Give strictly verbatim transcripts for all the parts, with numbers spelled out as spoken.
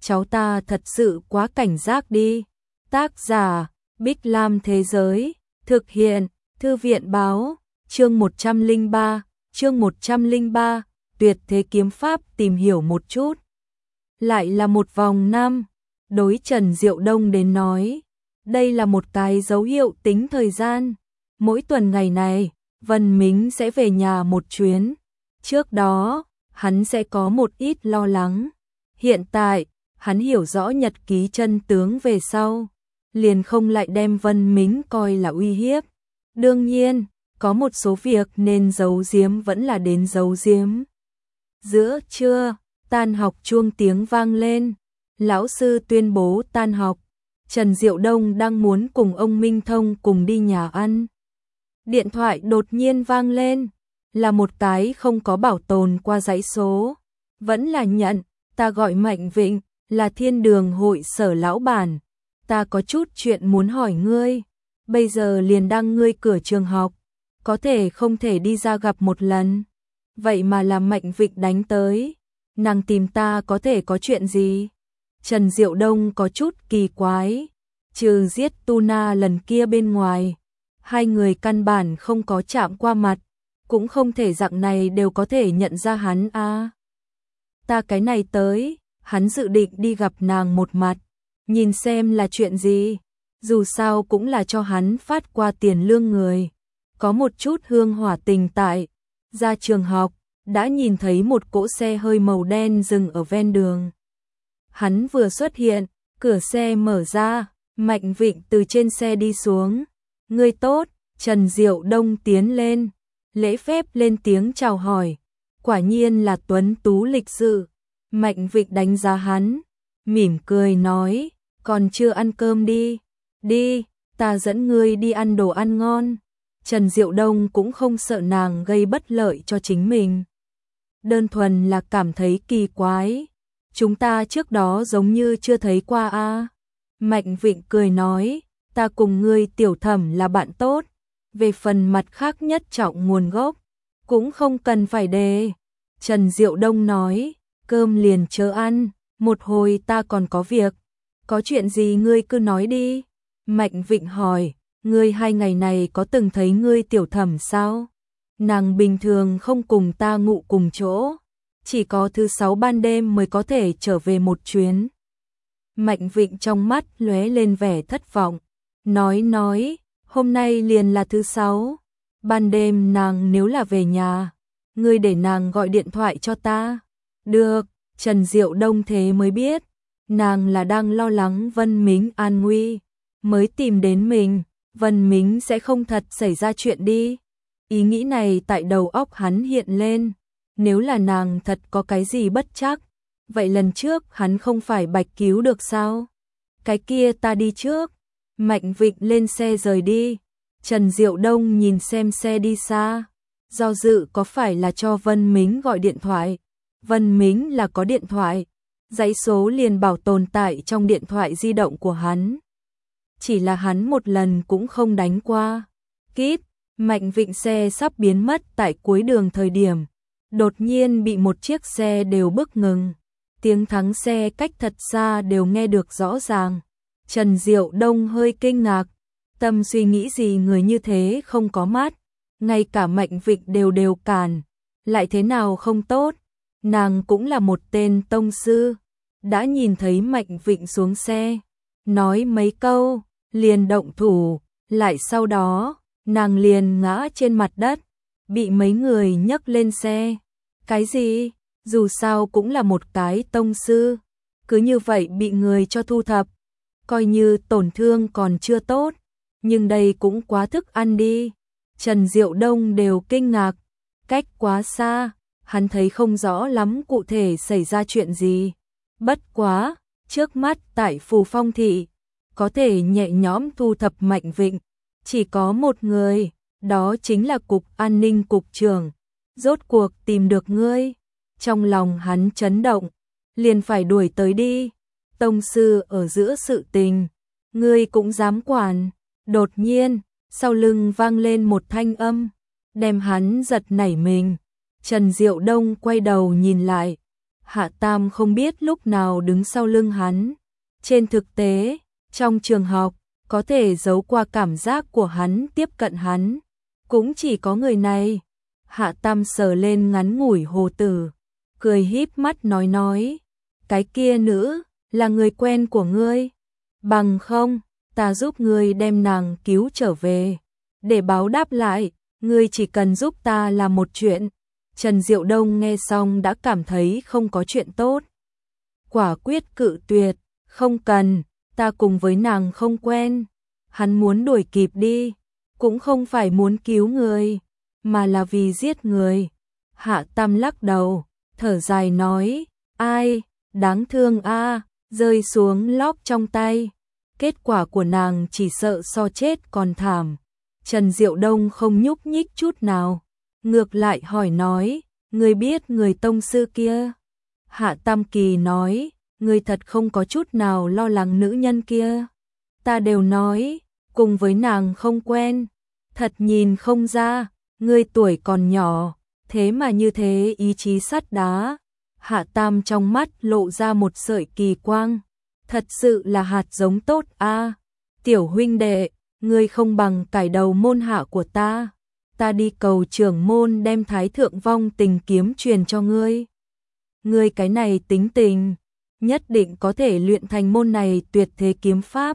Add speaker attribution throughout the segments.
Speaker 1: cháu ta thật sự quá cảnh giác đi. Tác giả, Bích Lam Thế Giới, thực hiện, Thư viện Báo, chương một trăm lẻ ba, chương một trăm lẻ ba, tuyệt thế kiếm pháp tìm hiểu một chút. Lại là một vòng năm, đối Trần Diệu Đông đến nói, đây là một cái dấu hiệu tính thời gian. Mỗi tuần ngày này, Vân Mính sẽ về nhà một chuyến. Trước đó, hắn sẽ có một ít lo lắng. Hiện tại, hắn hiểu rõ nhật ký chân tướng về sau, liền không lại đem Vân Mính coi là uy hiếp. Đương nhiên, có một số việc nên giấu giếm vẫn là đến giấu giếm. Giữa trưa, tan học chuông tiếng vang lên, lão sư tuyên bố tan học. Trần Diệu Đông đang muốn cùng ông Minh Thông cùng đi nhà ăn. Điện thoại đột nhiên vang lên, là một cái không có bảo tồn qua dãy số. Vẫn là nhận, ta gọi Mạnh Vịnh, là Thiên Đường hội sở lão bản. Ta có chút chuyện muốn hỏi ngươi, bây giờ liền đang ngươi cửa trường học, có thể không thể đi ra gặp một lần. Vậy mà là Mạnh Vịnh đánh tới, nàng tìm ta có thể có chuyện gì? Trần Diệu Đông có chút kỳ quái, trừ giết Tuna lần kia bên ngoài, hai người căn bản không có chạm qua mặt, cũng không thể dạng này đều có thể nhận ra hắn a. À, ta cái này tới, hắn dự định đi gặp nàng một mặt, nhìn xem là chuyện gì, dù sao cũng là cho hắn phát qua tiền lương người, có một chút hương hỏa tình tại. Ra trường học, đã nhìn thấy một cỗ xe hơi màu đen dừng ở ven đường. Hắn vừa xuất hiện, cửa xe mở ra, Mạnh Vịnh từ trên xe đi xuống. Ngươi tốt, Trần Diệu Đông tiến lên, lễ phép lên tiếng chào hỏi. Quả nhiên là tuấn tú lịch sự. Mạnh Vịnh đánh giá hắn, mỉm cười nói, còn chưa ăn cơm đi. Đi, ta dẫn ngươi đi ăn đồ ăn ngon. Trần Diệu Đông cũng không sợ nàng gây bất lợi cho chính mình. Đơn thuần là cảm thấy kỳ quái. Chúng ta trước đó giống như chưa thấy qua a. À. Mạnh Vịnh cười nói, ta cùng ngươi tiểu thẩm là bạn tốt. Về phần mặt khác nhất trọng nguồn gốc, cũng không cần phải đề. Trần Diệu Đông nói, cơm liền chớ ăn, một hồi ta còn có việc. Có chuyện gì ngươi cứ nói đi. Mạnh Vịnh hỏi, ngươi hai ngày này có từng thấy ngươi tiểu thẩm sao? Nàng bình thường không cùng ta ngủ cùng chỗ, chỉ có thứ sáu ban đêm mới có thể trở về một chuyến. Mạnh Vịnh trong mắt lóe lên vẻ thất vọng, nói nói, hôm nay liền là thứ sáu, ban đêm nàng nếu là về nhà, ngươi để nàng gọi điện thoại cho ta. Được, Trần Diệu Đông thế mới biết, nàng là đang lo lắng Vân Mính an nguy, mới tìm đến mình. Vân Mính sẽ không thật xảy ra chuyện đi. Ý nghĩ này tại đầu óc hắn hiện lên. Nếu là nàng thật có cái gì bất chắc, vậy lần trước hắn không phải bạch cứu được sao? Cái kia ta đi trước. Mạnh Vịnh lên xe rời đi. Trần Diệu Đông nhìn xem xe đi xa, do dự có phải là cho Vân Mính gọi điện thoại. Vân Mính là có điện thoại, dãy số liền bảo tồn tại trong điện thoại di động của hắn. Chỉ là hắn một lần cũng không đánh qua. Kíp, Mạnh Vịnh xe sắp biến mất tại cuối đường thời điểm, đột nhiên bị một chiếc xe đều bức ngừng. Tiếng thắng xe cách thật xa đều nghe được rõ ràng. Trần Diệu Đông hơi kinh ngạc, tâm suy nghĩ gì người như thế không có mắt, ngay cả Mạnh Vịnh đều đều cản, lại thế nào không tốt, nàng cũng là một tên tông sư, đã nhìn thấy Mạnh Vịnh xuống xe, nói mấy câu, liền động thủ, lại sau đó, nàng liền ngã trên mặt đất, bị mấy người nhấc lên xe. Cái gì? Dù sao cũng là một cái tông sư, cứ như vậy bị người cho thu thập, coi như tổn thương còn chưa tốt, nhưng đây cũng quá thức ăn đi. Trần Diệu Đông đều kinh ngạc, cách quá xa, hắn thấy không rõ lắm cụ thể xảy ra chuyện gì. Bất quá, trước mắt tại Phù Phong thị, có thể nhẹ nhõm thu thập Mạnh Vịnh, chỉ có một người, đó chính là Cục An ninh Cục trưởng. Rốt cuộc tìm được ngươi. Trong lòng hắn chấn động, liền phải đuổi tới đi. Tông sư ở giữa sự tình, ngươi cũng dám quản. Đột nhiên, sau lưng vang lên một thanh âm, đem hắn giật nảy mình. Trần Diệu Đông quay đầu nhìn lại, Hạ Tam không biết lúc nào đứng sau lưng hắn. Trên thực tế, trong trường học, có thể giấu qua cảm giác của hắn tiếp cận hắn. Cũng chỉ có người này. Hạ Tam sờ lên ngắn ngủi hồ tử, cười híp mắt nói nói. Cái kia nữ, là người quen của ngươi. Bằng không, ta giúp ngươi đem nàng cứu trở về. Để báo đáp lại, ngươi chỉ cần giúp ta làm một chuyện. Trần Diệu Đông nghe xong đã cảm thấy không có chuyện tốt. Quả quyết cự tuyệt, không cần, ta cùng với nàng không quen. Hắn muốn đuổi kịp đi, cũng không phải muốn cứu người, mà là vì giết người. Hạ Tam lắc đầu, thở dài nói, ai, đáng thương a, rơi xuống lóc trong tay. Kết quả của nàng chỉ sợ so chết còn thảm. Trần Diệu Đông không nhúc nhích chút nào, ngược lại hỏi nói, ngươi biết người tông sư kia? Hạ Tam Kỳ nói, ngươi thật không có chút nào lo lắng nữ nhân kia. Ta đều nói, cùng với nàng không quen, thật nhìn không ra, ngươi tuổi còn nhỏ, thế mà như thế ý chí sắt đá. Hạ Tam trong mắt lộ ra một sợi kỳ quang, thật sự là hạt giống tốt a. Tiểu huynh đệ, ngươi không bằng cải đầu môn hạ của ta, ta đi cầu trưởng môn đem Thái Thượng Vong Tình kiếm truyền cho ngươi. Ngươi cái này tính tình, nhất định có thể luyện thành môn này tuyệt thế kiếm pháp.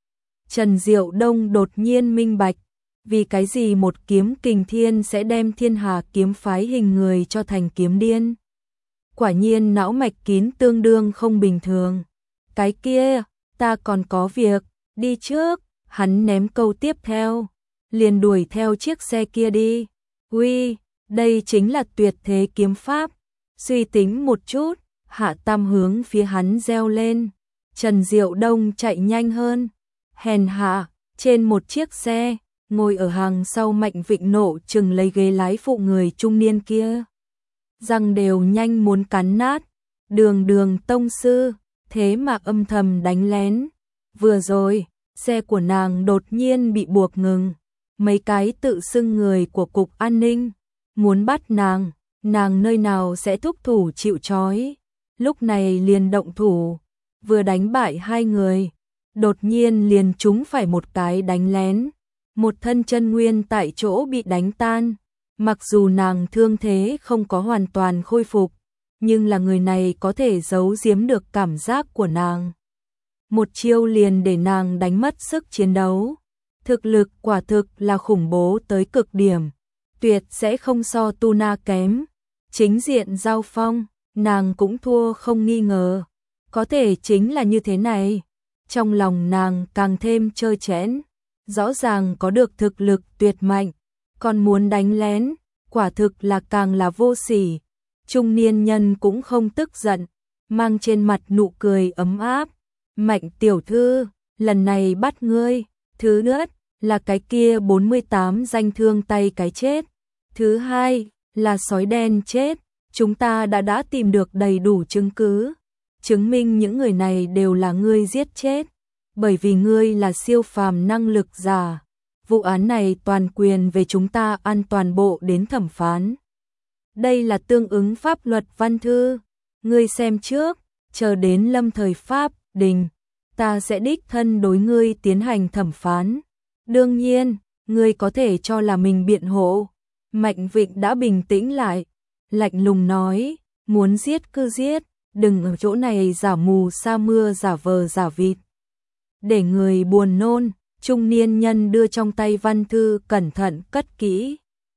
Speaker 1: Trần Diệu Đông đột nhiên minh bạch, vì cái gì một kiếm kình thiên sẽ đem thiên hà kiếm phái hình người cho thành kiếm điên. Quả nhiên não mạch kín tương đương không bình thường. Cái kia, ta còn có việc, đi trước. Hắn ném câu tiếp theo, liền đuổi theo chiếc xe kia đi. Uy, đây chính là tuyệt thế kiếm pháp. Suy tính một chút, Hạ Tam hướng phía hắn reo lên. Trần Diệu Đông chạy nhanh hơn. Hèn hạ, trên một chiếc xe, ngồi ở hàng sau Mạnh Vịnh nộ chừng lấy ghế lái phụ người trung niên kia. Răng đều nhanh muốn cắn nát. Đường đường tông sư, thế mà âm thầm đánh lén. Vừa rồi, xe của nàng đột nhiên bị buộc ngừng. Mấy cái tự xưng người của cục an ninh muốn bắt nàng, nàng nơi nào sẽ thúc thủ chịu trói. Lúc này liền động thủ, vừa đánh bại hai người, đột nhiên liền trúng phải một cái đánh lén. Một thân chân nguyên tại chỗ bị đánh tan. Mặc dù nàng thương thế không có hoàn toàn khôi phục, nhưng là người này có thể giấu giếm được cảm giác của nàng. Một chiêu liền để nàng đánh mất sức chiến đấu. Thực lực quả thực là khủng bố tới cực điểm, tuyệt sẽ không so Tu Na kém. Chính diện giao phong, nàng cũng thua không nghi ngờ. Có thể chính là như thế này, trong lòng nàng càng thêm trơ trẽn. Rõ ràng có được thực lực tuyệt mạnh, còn muốn đánh lén, quả thực là càng là vô sỉ. Trung niên nhân cũng không tức giận, mang trên mặt nụ cười ấm áp. Mạnh tiểu thư, lần này bắt ngươi. Thứ nhất là cái kia bốn mươi tám danh thương tay cái chết. Thứ hai là sói đen chết. Chúng ta đã đã tìm được đầy đủ chứng cứ, chứng minh những người này đều là ngươi giết chết. Bởi vì ngươi là siêu phàm năng lực giả, vụ án này toàn quyền về chúng ta an toàn bộ đến thẩm phán. Đây là tương ứng pháp luật văn thư, ngươi xem trước, chờ đến lâm thời pháp đình, ta sẽ đích thân đối ngươi tiến hành thẩm phán. Đương nhiên, ngươi có thể cho là mình biện hộ. Mạnh Vịnh đã bình tĩnh lại, lạnh lùng nói, muốn giết cứ giết, đừng ở chỗ này giả mù sa mưa giả vờ giả vịt. Để người buồn nôn, trung niên nhân đưa trong tay văn thư cẩn thận cất kỹ.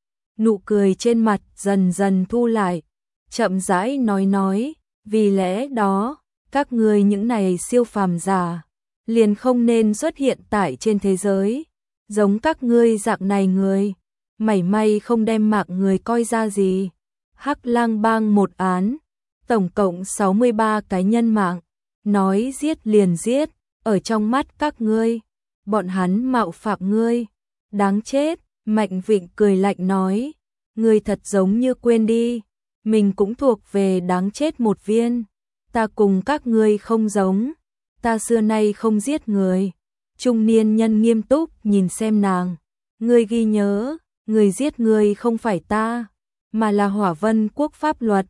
Speaker 1: Nụ cười trên mặt dần dần thu lại, chậm rãi nói nói, vì lẽ đó, các ngươi những này siêu phàm giả, liền không nên xuất hiện tại trên thế giới. Giống các ngươi dạng này người, mảy may không đem mạng người coi ra gì. Hắc Lang Bang một án, tổng cộng sáu mươi ba cái nhân mạng, nói giết liền giết. Ở trong mắt các ngươi, bọn hắn mạo phạm ngươi, đáng chết. Mạnh Vịnh cười lạnh nói, ngươi thật giống như quên đi, mình cũng thuộc về đáng chết một viên. Ta cùng các ngươi không giống, ta xưa nay không giết người. Trung niên nhân nghiêm túc nhìn xem nàng, ngươi ghi nhớ, người giết người không phải ta, mà là Hỏa Vân quốc pháp luật.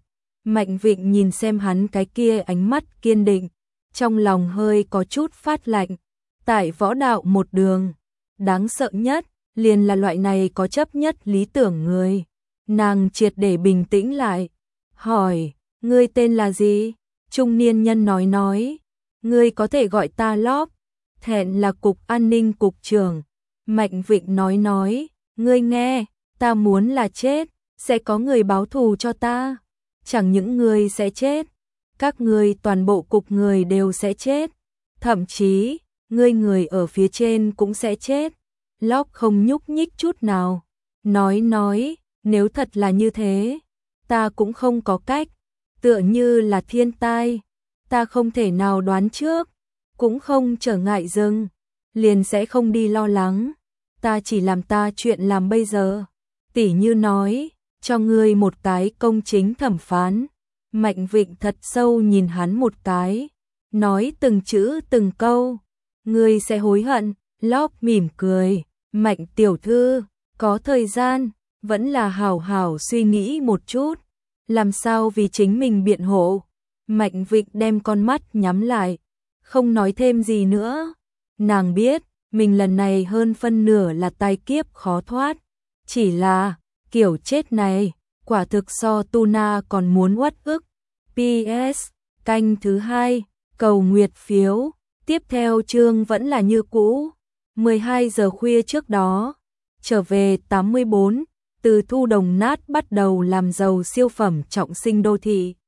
Speaker 1: Mạnh Vịnh nhìn xem hắn cái kia ánh mắt kiên định, trong lòng hơi có chút phát lạnh. Tại võ đạo một đường, đáng sợ nhất, liền là loại này có chấp nhất lý tưởng người. Nàng triệt để bình tĩnh lại, hỏi, ngươi tên là gì? Trung niên nhân nói nói, ngươi có thể gọi ta Lóp, thẹn là cục an ninh cục trưởng. Mạnh Vịnh nói nói, ngươi nghe, ta muốn là chết, sẽ có người báo thù cho ta. Chẳng những người sẽ chết, các ngươi toàn bộ cục người đều sẽ chết. Thậm chí, ngươi người ở phía trên cũng sẽ chết. Lóp không nhúc nhích chút nào. Nói nói, nếu thật là như thế, ta cũng không có cách. Tựa như là thiên tai, ta không thể nào đoán trước, cũng không trở ngại dừng, liền sẽ không đi lo lắng. Ta chỉ làm ta chuyện làm bây giờ. Tỉ như nói, cho ngươi một cái công chính thẩm phán. Mạnh Vịnh thật sâu nhìn hắn một cái, nói từng chữ từng câu, ngươi sẽ hối hận. Lóp mỉm cười, Mạnh tiểu thư, có thời gian, vẫn là hảo hảo suy nghĩ một chút, làm sao vì chính mình biện hộ. Mạnh Vịnh đem con mắt nhắm lại, không nói thêm gì nữa. Nàng biết, mình lần này hơn phân nửa là tai kiếp khó thoát, chỉ là, kiểu chết này, quả thực so Tuna còn muốn uất ức. pê ét, canh thứ hai, cầu nguyệt phiếu, tiếp theo chương vẫn là như cũ. mười hai giờ khuya trước đó, trở về tám mươi bốn, từ thu đồng nát bắt đầu làm giàu siêu phẩm trọng sinh đô thị.